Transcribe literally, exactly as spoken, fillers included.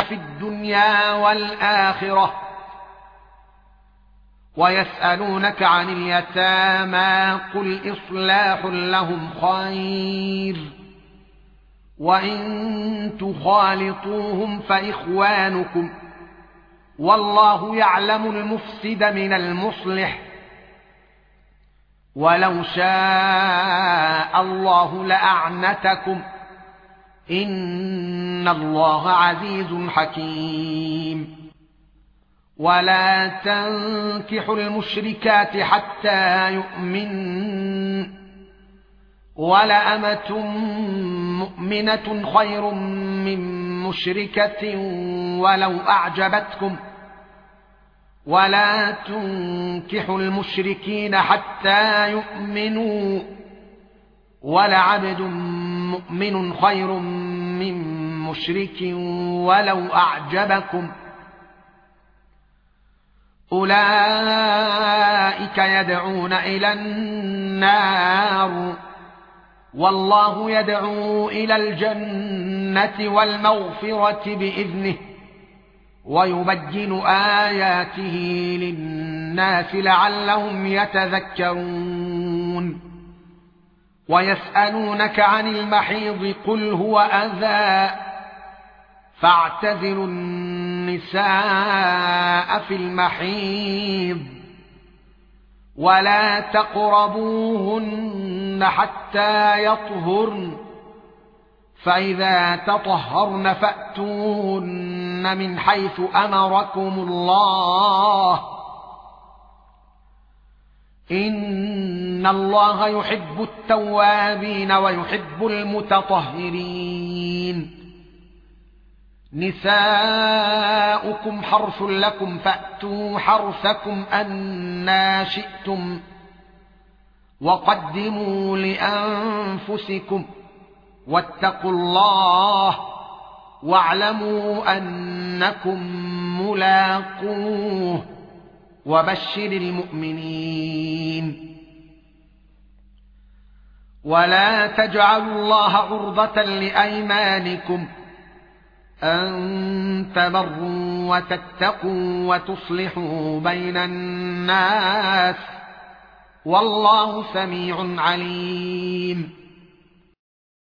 في الدنيا والآخرة ويسألونك عن اليتامى قل إصلاح لهم خير وإن تخالطوهم فإخوانكم والله يعلم المفسد من المصلح ولو شاء الله لأعنتكم إن الله عزيز حكيم ولا تنكحوا المشركات حتى يؤمنن ولأمة مؤمنة خير من مشركة ولو أعجبتكم ولا تنكحوا المشركين حتى يؤمنوا ولعبد مؤمن خير من مشرك ولو أعجبكم أولئك يدعون إلى النار والله يدعو إلى الجنة والمغفرة بإذنه ويبين آياته للناس لعلهم يتذكرون ويسألونك عن المحيض قل هو أذى فاعتزلوا النساء في المحيض ولا تقربوهن حتى يطهرن فإذا تطهرن فأتوهن من حيث أمركم الله إن الله يحب التوابين ويحب المتطهرين نساؤكم حرث لكم فأتوا حرثكم أنى شئتم وقدموا لأنفسكم واتقوا الله واعلموا أنكم ملاقوه وبشر المؤمنين ولا تجعلوا الله عرضة لأيمانكم أن تبروا وتتقوا وتصلحوا بين الناس والله سميع عليم